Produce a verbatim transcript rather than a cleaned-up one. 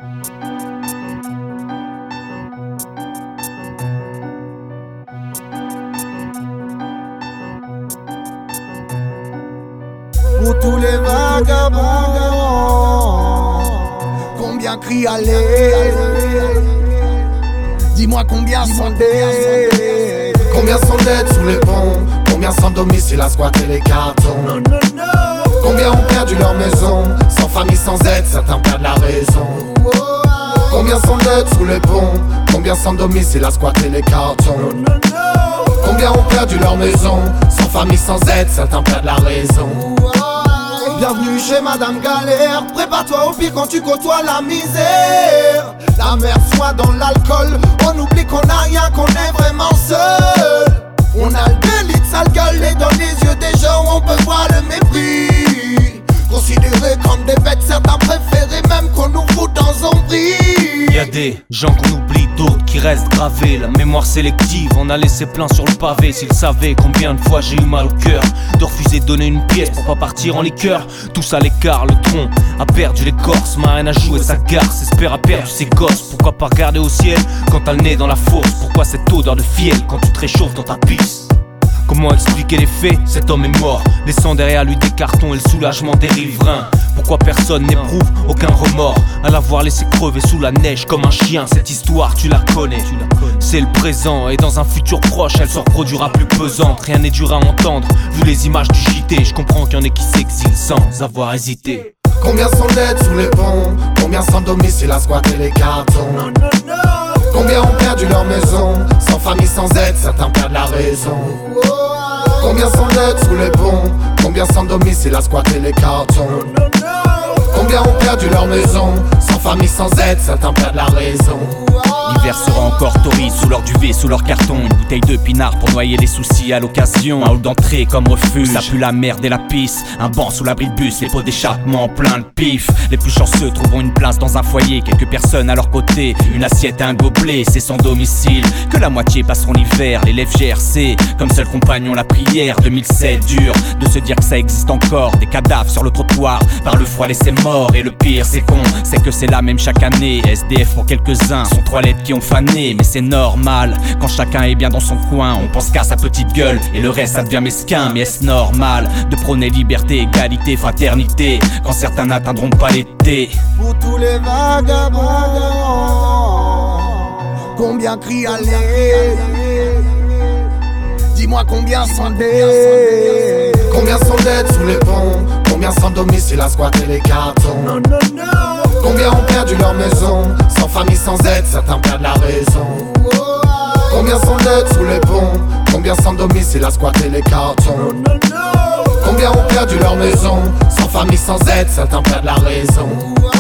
Pour tous les vagabonds, combien crient à l'aide? Dis-moi combien sont dead. Combien sont dead sous les ponts? Combien sans domicile à squatter les cartons? Non, non, non. Combien ont perdu leur maison? Sans famille, sans aide, certains perdent la raison. Combien sont dead sous les ponts? Combien sans domicile à squatter les cartons? Non, non, non. Combien ont perdu leur maison? Sans famille, sans aide, certains perdent la raison. Bienvenue chez Madame Galère. Prépare-toi au pire quand tu côtoies la misère. La merde soit dans l'alcool. On oublie qu'on a rien, qu'on est vraiment seul. On a le délit de sale gueule. Et dans les yeux des gens on peut voir le mépris. Considérés comme des bêtes, certains préféraient même qu'on nous fout dans zombie. Y'a des gens qu'on oublie, d'autres qui restent gravés. La mémoire sélective, on a laissé plein sur le pavé. S'ils savaient combien de fois j'ai eu mal au cœur de refuser de donner une pièce pour pas partir en liqueur. Tous à l'écart, le tronc a perdu l'écorce. Ma haine a joué sa garce, espère a perdu ses gosses. Pourquoi pas regarder au ciel quand t'as le nez dans la fosse? Pourquoi cette odeur de fiel quand tu te réchauffes dans ta pisse? Comment expliquer les faits? Cet homme est mort, laissant derrière lui des cartons et le soulagement des riverains. Pourquoi personne n'éprouve aucun remords à l'avoir laissé crever sous la neige comme un chien? Cette histoire tu la connais, c'est le présent. Et dans un futur proche elle se reproduira plus pesante. Rien n'est dur à entendre, vu les images du J T. Je comprends qu'il y en ait qui s'exilent sans avoir hésité. Combien sont dead sous les ponts? Combien sans domicile à squatter les cartons? Non, non, non. Combien ont perdu leur maison? Sans famille, sans aide, certains perdent la raison. Combien sont dead sous les ponts? Combien sans domicile à squatter les cartons? Non, non. Combien ont perdu leur maison? Sans famille, sans aide, certains perdent la raison. L'hiver sera encore torride sous leur duvet, sous leur carton. Une bouteille de pinard pour noyer les soucis à l'occasion. Un hall d'entrée comme refuge, ça pue la merde et la pisse. Un banc sous l'abri de bus, les pots d'échappement plein de pif. Les plus chanceux trouveront une place dans un foyer, quelques personnes à leur côté, une assiette et un gobelet. C'est sans domicile que la moitié passeront l'hiver. L'élève G R C comme seul compagnon la prière. deux mille sept, dur de se dire que ça existe encore. Des cadavres sur le trottoir, par le froid laissés morts. Et le pire c'est con, c'est que c'est la même chaque année. S D F pour quelques-uns, sont trois lettres qui ont fané. Mais c'est normal, quand chacun est bien dans son coin, on pense qu'à sa petite gueule et le reste ça devient mesquin. Mais est-ce normal de prôner liberté, égalité, fraternité quand certains n'atteindront pas l'été? Pour tous les vagabonds, combien crient à l'aide? Dis-moi combien sont dead. Combien sont dead sous les ponts? Combien sans domicile à squatter les cartons? Non, non, non. Combien ont perdu leur maison? Sans famille, sans aide, certains perdent la raison. Combien sont dead sous les ponts? Combien sans domicile à squatter les cartons? Non, non, non. Combien ont perdu leur maison? Sans famille, sans aide, certains perdent la raison.